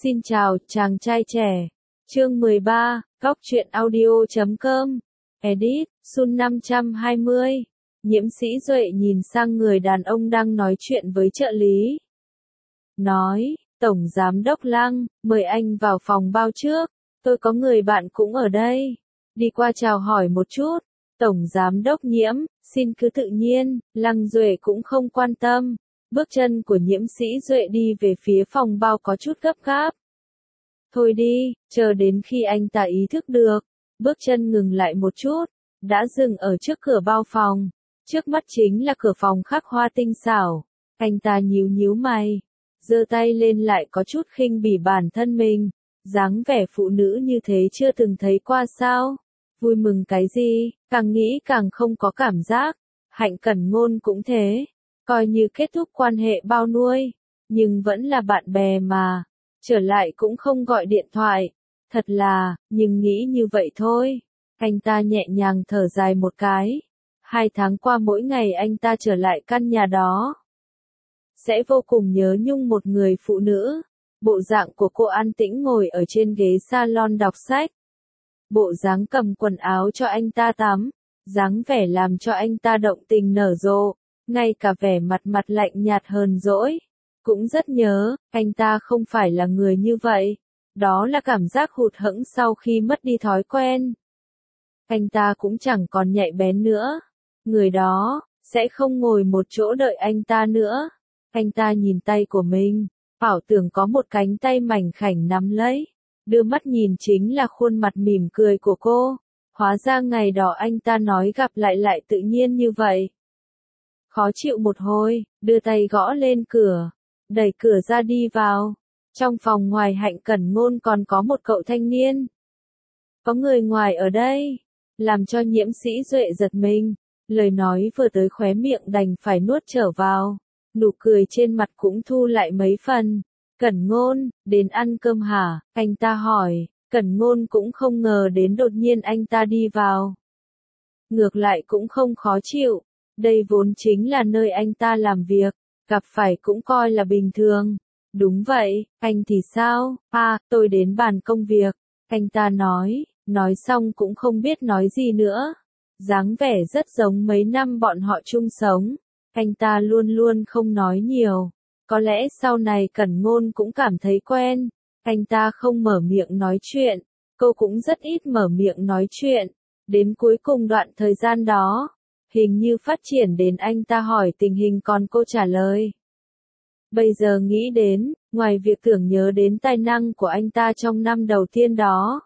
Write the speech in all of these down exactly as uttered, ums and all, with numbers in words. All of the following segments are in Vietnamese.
Xin chào, chàng trai trẻ. Chương mười ba, góc truyện audio chấm com. Edit, Sun năm trăm hai mươi. Nhiễm Sĩ Duệ nhìn sang người đàn ông đang nói chuyện với trợ lý. Nói, Tổng Giám đốc Lăng, mời anh vào phòng bao trước. Tôi có người bạn cũng ở đây. Đi qua chào hỏi một chút. Tổng Giám đốc Nhiễm, xin cứ tự nhiên. Lăng Duệ cũng không quan tâm. Bước chân của Nhiễm Sĩ Duệ đi về phía phòng bao có chút gấp gáp. Thôi đi, chờ đến khi anh ta ý thức được. Bước chân ngừng lại một chút, đã dừng ở trước cửa bao phòng. Trước mắt chính là cửa phòng khắc hoa tinh xảo. Anh ta nhíu nhíu mày, giơ tay lên lại có chút khinh bỉ bản thân mình. Dáng vẻ phụ nữ như thế chưa từng thấy qua sao? Vui mừng cái gì, càng nghĩ càng không có cảm giác. Hạnh Cẩn Ngôn cũng thế. Coi như kết thúc quan hệ bao nuôi, nhưng vẫn là bạn bè mà. Trở lại cũng không gọi điện thoại. Thật là, nhưng nghĩ như vậy thôi. Anh ta nhẹ nhàng thở dài một cái. Hai tháng qua mỗi ngày anh ta trở lại căn nhà đó, sẽ vô cùng nhớ nhung một người phụ nữ. Bộ dạng của cô an tĩnh ngồi ở trên ghế salon đọc sách. Bộ dáng cầm quần áo cho anh ta tắm. Dáng vẻ làm cho anh ta động tình nở rộ. Ngay cả vẻ mặt mặt lạnh nhạt hờn dỗi, cũng rất nhớ, anh ta không phải là người như vậy. Đó là cảm giác hụt hẫng sau khi mất đi thói quen. Anh ta cũng chẳng còn nhạy bén nữa. Người đó, sẽ không ngồi một chỗ đợi anh ta nữa. Anh ta nhìn tay của mình, ảo tưởng có một cánh tay mảnh khảnh nắm lấy. Đưa mắt nhìn chính là khuôn mặt mỉm cười của cô. Hóa ra ngày đó anh ta nói gặp lại lại tự nhiên như vậy. Khó chịu một hồi, đưa tay gõ lên cửa, đẩy cửa ra đi vào. Trong phòng ngoài Hạnh Cẩn Ngôn còn có một cậu thanh niên. Có người ngoài ở đây, làm cho Nhiễm Sĩ Duệ giật mình. Lời nói vừa tới khóe miệng đành phải nuốt trở vào. Nụ cười trên mặt cũng thu lại mấy phần. Cẩn Ngôn, đến ăn cơm hả? Anh ta hỏi. Cẩn Ngôn cũng không ngờ đến đột nhiên anh ta đi vào. Ngược lại cũng không khó chịu. Đây vốn chính là nơi anh ta làm việc, gặp phải cũng coi là bình thường. Đúng vậy, anh thì sao? À, tôi đến bàn công việc. Anh ta nói, nói xong cũng không biết nói gì nữa. Dáng vẻ rất giống mấy năm bọn họ chung sống. Anh ta luôn luôn không nói nhiều. Có lẽ sau này Cẩn Ngôn cũng cảm thấy quen. Anh ta không mở miệng nói chuyện. Cô cũng rất ít mở miệng nói chuyện. Đến cuối cùng đoạn thời gian đó, hình như phát triển đến anh ta hỏi tình hình còn cô trả lời. Bây giờ nghĩ đến, ngoài việc tưởng nhớ đến tài năng của anh ta trong năm đầu tiên đó,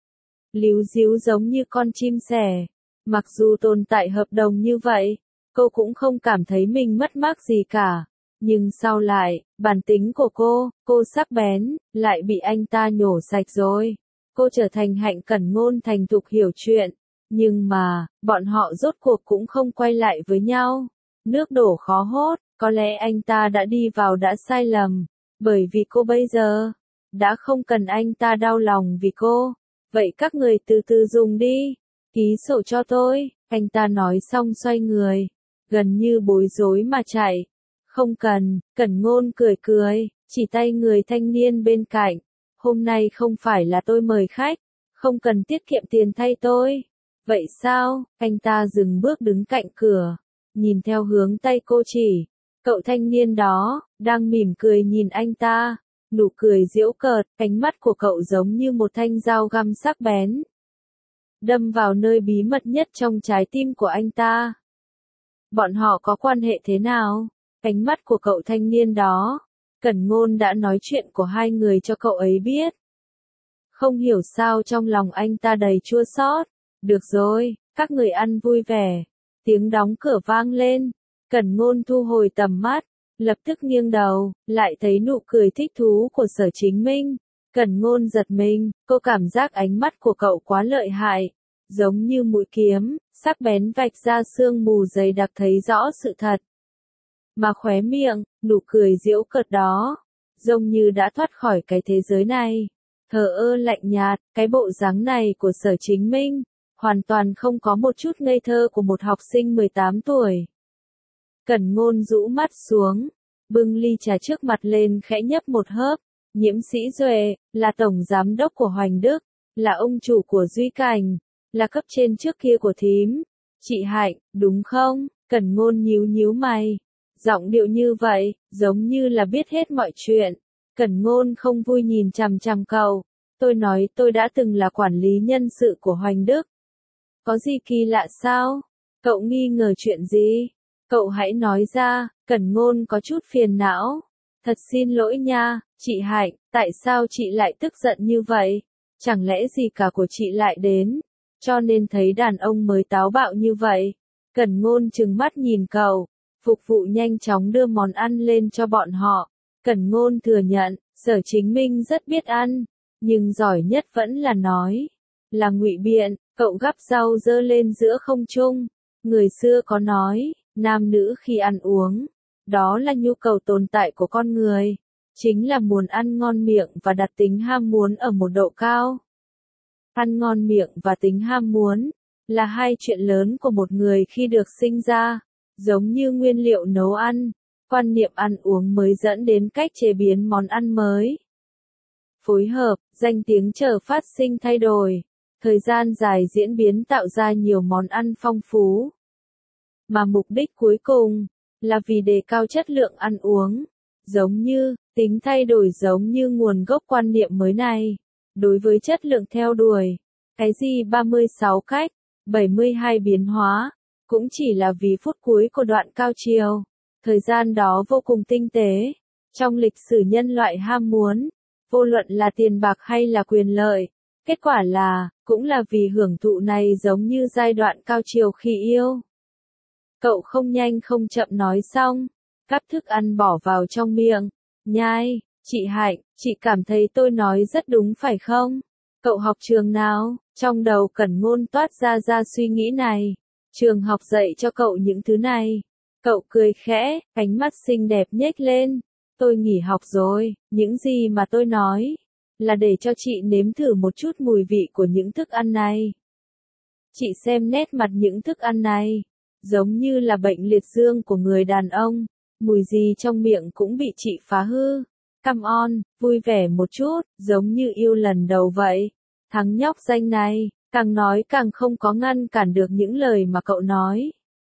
líu díu giống như con chim sẻ. Mặc dù tồn tại hợp đồng như vậy, cô cũng không cảm thấy mình mất mát gì cả. Nhưng sau lại, bản tính của cô, cô sắc bén, lại bị anh ta nhổ sạch rồi. Cô trở thành Hạnh Cẩn Ngôn thành thục hiểu chuyện. Nhưng mà, bọn họ rốt cuộc cũng không quay lại với nhau. Nước đổ khó hốt, có lẽ anh ta đã đi vào đã sai lầm. Bởi vì cô bây giờ, đã không cần anh ta đau lòng vì cô. Vậy các người từ từ dùng đi. Ký sổ cho tôi. Anh ta nói xong xoay người. Gần như bối rối mà chạy. Không cần, Cẩn Ngôn cười cười, chỉ tay người thanh niên bên cạnh. Hôm nay không phải là tôi mời khách. Không cần tiết kiệm tiền thay tôi. Vậy sao? Anh ta dừng bước đứng cạnh cửa, nhìn theo hướng tay cô chỉ. Cậu thanh niên đó, đang mỉm cười nhìn anh ta, nụ cười giễu cợt, ánh mắt của cậu giống như một thanh dao găm sắc bén. Đâm vào nơi bí mật nhất trong trái tim của anh ta. Bọn họ có quan hệ thế nào? Ánh mắt của cậu thanh niên đó, Cẩn Ngôn đã nói chuyện của hai người cho cậu ấy biết. Không hiểu sao trong lòng anh ta đầy chua xót. Được rồi, các người ăn vui vẻ. Tiếng đóng cửa vang lên. Cẩn Ngôn thu hồi tầm mắt, lập tức nghiêng đầu, lại thấy nụ cười thích thú của Sở Chính Minh. Cẩn Ngôn giật mình, cô cảm giác ánh mắt của cậu quá lợi hại, giống như mũi kiếm, sắc bén vạch ra sương mù dày đặc thấy rõ sự thật. Mà khóe miệng, nụ cười giễu cợt đó, giống như đã thoát khỏi cái thế giới này. Thờ ơ lạnh nhạt, cái bộ dáng này của Sở Chính Minh, hoàn toàn không có một chút ngây thơ của một học sinh mười tám tuổi. Cẩn Ngôn rũ mắt xuống, bưng ly trà trước mặt lên khẽ nhấp một hớp, Nhiễm Sĩ Duệ, là tổng giám đốc của Hoành Đức, là ông chủ của Duy Cảnh, là cấp trên trước kia của thím. Chị Hạnh, đúng không? Cẩn Ngôn nhíu nhíu mày. Giọng điệu như vậy, giống như là biết hết mọi chuyện. Cẩn Ngôn không vui nhìn chằm chằm cậu. Tôi nói tôi đã từng là quản lý nhân sự của Hoành Đức. Có gì kỳ lạ sao? Cậu nghi ngờ chuyện gì? Cậu hãy nói ra. Cẩn Ngôn có chút phiền não. Thật xin lỗi nha, chị Hạnh, tại sao chị lại tức giận như vậy? Chẳng lẽ gì cả của chị lại đến, cho nên thấy đàn ông mới táo bạo như vậy? Cẩn Ngôn trừng mắt nhìn cậu, phục vụ nhanh chóng đưa món ăn lên cho bọn họ. Cẩn Ngôn thừa nhận, Sở Chính Minh rất biết ăn, nhưng giỏi nhất vẫn là nói, là ngụy biện. Cậu gắp rau dơ lên giữa không trung. Người xưa có nói, nam nữ khi ăn uống, đó là nhu cầu tồn tại của con người, chính là muốn ăn ngon miệng và đặt tính ham muốn ở một độ cao. Ăn ngon miệng và tính ham muốn là hai chuyện lớn của một người khi được sinh ra, giống như nguyên liệu nấu ăn, quan niệm ăn uống mới dẫn đến cách chế biến món ăn mới. Phối hợp, danh tiếng chờ phát sinh thay đổi, thời gian dài diễn biến tạo ra nhiều món ăn phong phú. Mà mục đích cuối cùng là vì đề cao chất lượng ăn uống, giống như, tính thay đổi giống như nguồn gốc quan niệm mới này. Đối với chất lượng theo đuổi, cái gì ba mươi sáu cách, bảy mươi hai biến hóa, cũng chỉ là vì phút cuối của đoạn cao triều. Thời gian đó vô cùng tinh tế, trong lịch sử nhân loại ham muốn, vô luận là tiền bạc hay là quyền lợi. Kết quả là, cũng là vì hưởng thụ này giống như giai đoạn cao triều khi yêu. Cậu không nhanh không chậm nói xong, cắp thức ăn bỏ vào trong miệng, nhai. Chị Hạnh, chị cảm thấy tôi nói rất đúng phải không? Cậu học trường nào? Trong đầu Cẩn Ngôn toát ra ra suy nghĩ này. Trường học dạy cho cậu những thứ này. Cậu cười khẽ, ánh mắt xinh đẹp nhếch lên. Tôi nghỉ học rồi, những gì mà tôi nói là để cho chị nếm thử một chút mùi vị của những thức ăn này. Chị xem nét mặt những thức ăn này, giống như là bệnh liệt dương của người đàn ông, mùi gì trong miệng cũng bị chị phá hư. Come on, vui vẻ một chút, giống như yêu lần đầu vậy. Thằng nhóc danh này, càng nói càng không có ngăn cản được những lời mà cậu nói.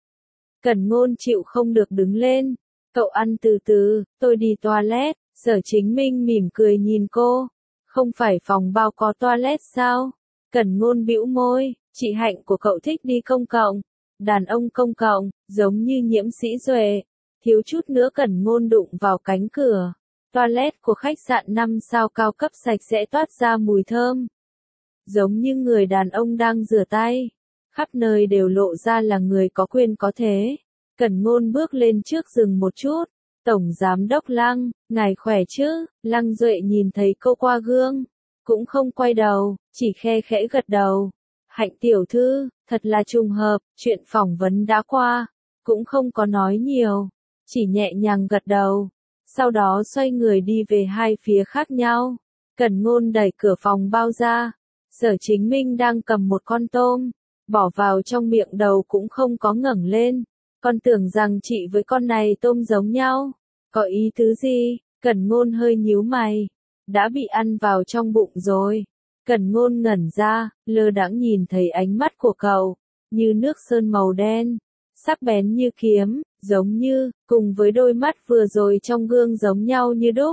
Cẩn Ngôn chịu không được đứng lên. Cậu ăn từ từ, tôi đi toilet. Sở Chính Minh mỉm cười nhìn cô. Không phải phòng bao có toilet sao? Cẩn Ngôn bĩu môi, chị Hạnh của cậu thích đi công cộng. Đàn ông công cộng, giống như Nhiễm Sĩ Duệ. Thiếu chút nữa Cẩn Ngôn đụng vào cánh cửa. Toilet của khách sạn năm sao cao cấp sạch sẽ toát ra mùi thơm. Giống như người đàn ông đang rửa tay. Khắp nơi đều lộ ra là người có quyền có thế. Cẩn Ngôn bước lên trước dừng một chút. Tổng Giám đốc Lăng, ngài khỏe chứ? Lăng Duệ nhìn thấy cô qua gương. Cũng không quay đầu, chỉ khe khẽ gật đầu. Hạnh tiểu thư, thật là trùng hợp, chuyện phỏng vấn đã qua. Cũng không có nói nhiều, chỉ nhẹ nhàng gật đầu. Sau đó xoay người đi về hai phía khác nhau. Cẩn Ngôn đẩy cửa phòng bao ra. Sở Chính Minh đang cầm một con tôm, bỏ vào trong miệng đầu cũng không có ngẩng lên. Con tưởng rằng chị với con này tôm giống nhau. Có ý tứ gì? Cẩn Ngôn hơi nhíu mày. Đã bị ăn vào trong bụng rồi. Cẩn Ngôn ngẩn ra, lơ đãng nhìn thấy ánh mắt của cậu, như nước sơn màu đen, sắc bén như kiếm, giống như, cùng với đôi mắt vừa rồi trong gương giống nhau như đúc.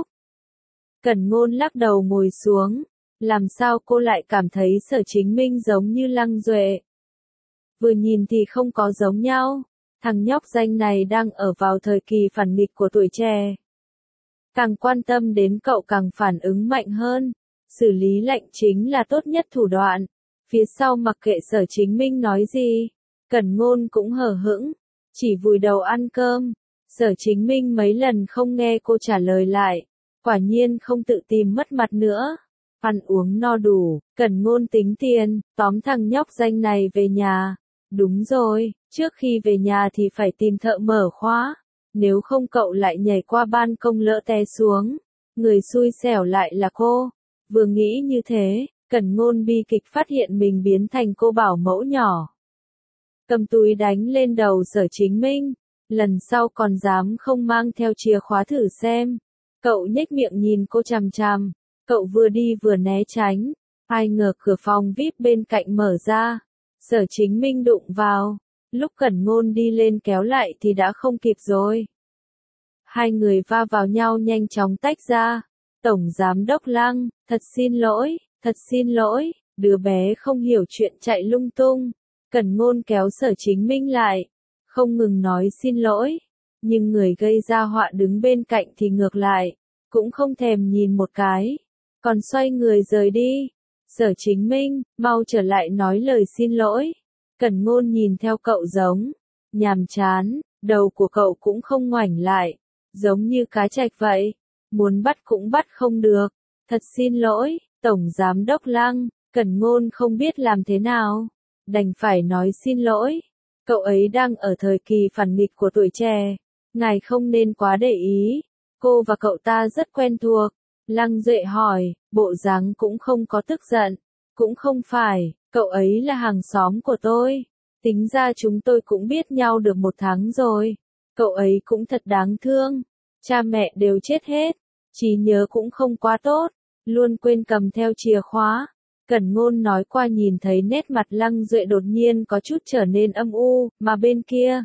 Cẩn Ngôn lắc đầu ngồi xuống. Làm sao cô lại cảm thấy Sở Chính Minh giống như Lăng Duệ? Vừa nhìn thì không có giống nhau. Thằng nhóc danh này đang ở vào thời kỳ phản nghịch của tuổi trẻ. Càng quan tâm đến cậu càng phản ứng mạnh hơn. Xử lý lệnh chính là tốt nhất thủ đoạn. Phía sau mặc kệ Sở Chính Minh nói gì, Cẩn Ngôn cũng hờ hững, chỉ vùi đầu ăn cơm. Sở Chính Minh mấy lần không nghe cô trả lời lại, quả nhiên không tự tìm mất mặt nữa. Ăn uống no đủ, Cẩn Ngôn tính tiền, tóm thằng nhóc danh này về nhà. Đúng rồi, trước khi về nhà thì phải tìm thợ mở khóa, nếu không cậu lại nhảy qua ban công lỡ té xuống. Người xui xẻo lại là cô. Vừa nghĩ như thế, Cẩn Ngôn bi kịch phát hiện mình biến thành cô bảo mẫu nhỏ. Cầm túi đánh lên đầu Sở Chính Minh, lần sau còn dám không mang theo chìa khóa thử xem. Cậu nhếch miệng nhìn cô chằm chằm, cậu vừa đi vừa né tránh, ai ngờ cửa phòng vi ai pi bên cạnh mở ra, Sở Chính Minh đụng vào, lúc Cẩn Ngôn đi lên kéo lại thì đã không kịp rồi. Hai người va vào nhau nhanh chóng tách ra, Tổng Giám đốc Lăng, thật xin lỗi, thật xin lỗi, đứa bé không hiểu chuyện chạy lung tung, Cẩn Ngôn kéo Sở Chính Minh lại, không ngừng nói xin lỗi, nhưng người gây ra họa đứng bên cạnh thì ngược lại, cũng không thèm nhìn một cái, còn xoay người rời đi. Sở Chính Minh, mau trở lại nói lời xin lỗi. Cẩn Ngôn nhìn theo cậu giống, nhàm chán, đầu của cậu cũng không ngoảnh lại, giống như cá trạch vậy, muốn bắt cũng bắt không được. Thật xin lỗi, Tổng Giám đốc Lăng, Cẩn Ngôn không biết làm thế nào, đành phải nói xin lỗi. Cậu ấy đang ở thời kỳ phản nghịch của tuổi trẻ, ngài không nên quá để ý, cô và cậu ta rất quen thuộc. Lăng Duệ hỏi, bộ dáng cũng không có tức giận, cũng không phải, cậu ấy là hàng xóm của tôi, tính ra chúng tôi cũng biết nhau được một tháng rồi, cậu ấy cũng thật đáng thương, cha mẹ đều chết hết, trí nhớ cũng không quá tốt, luôn quên cầm theo chìa khóa. Cẩn Ngôn nói qua nhìn thấy nét mặt Lăng Duệ đột nhiên có chút trở nên âm u, mà bên kia,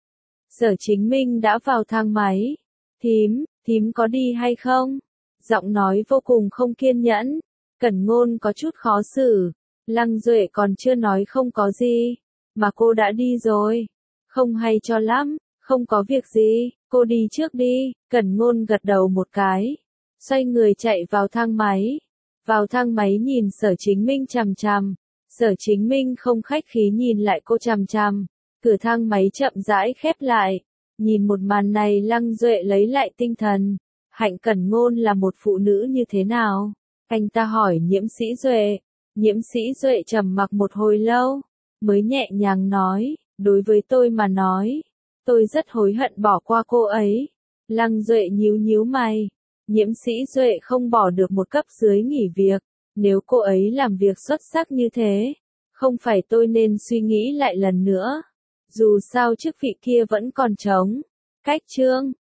Sở Chính Minh đã vào thang máy. Thím, thím có đi hay không? Giọng nói vô cùng không kiên nhẫn. Cẩn Ngôn có chút khó xử. Lăng Duệ còn chưa nói không có gì, mà cô đã đi rồi. Không hay cho lắm, không có việc gì, cô đi trước đi. Cẩn Ngôn gật đầu một cái, xoay người chạy vào thang máy. Vào thang máy nhìn Sở Chính Minh chằm chằm. Sở Chính Minh không khách khí nhìn lại cô chằm chằm. Cửa thang máy chậm rãi khép lại. Nhìn một màn này Lăng Duệ lấy lại tinh thần. Hạnh Cẩn Ngôn là một phụ nữ như thế nào? Anh ta hỏi Nhiễm Sĩ Duệ. Nhiễm Sĩ Duệ trầm mặc một hồi lâu, mới nhẹ nhàng nói, đối với tôi mà nói, tôi rất hối hận bỏ qua cô ấy. Lăng Duệ nhíu nhíu mày. Nhiễm Sĩ Duệ không bỏ được một cấp dưới nghỉ việc, nếu cô ấy làm việc xuất sắc như thế, không phải tôi nên suy nghĩ lại lần nữa. Dù sao chức vị kia vẫn còn trống. Cách chương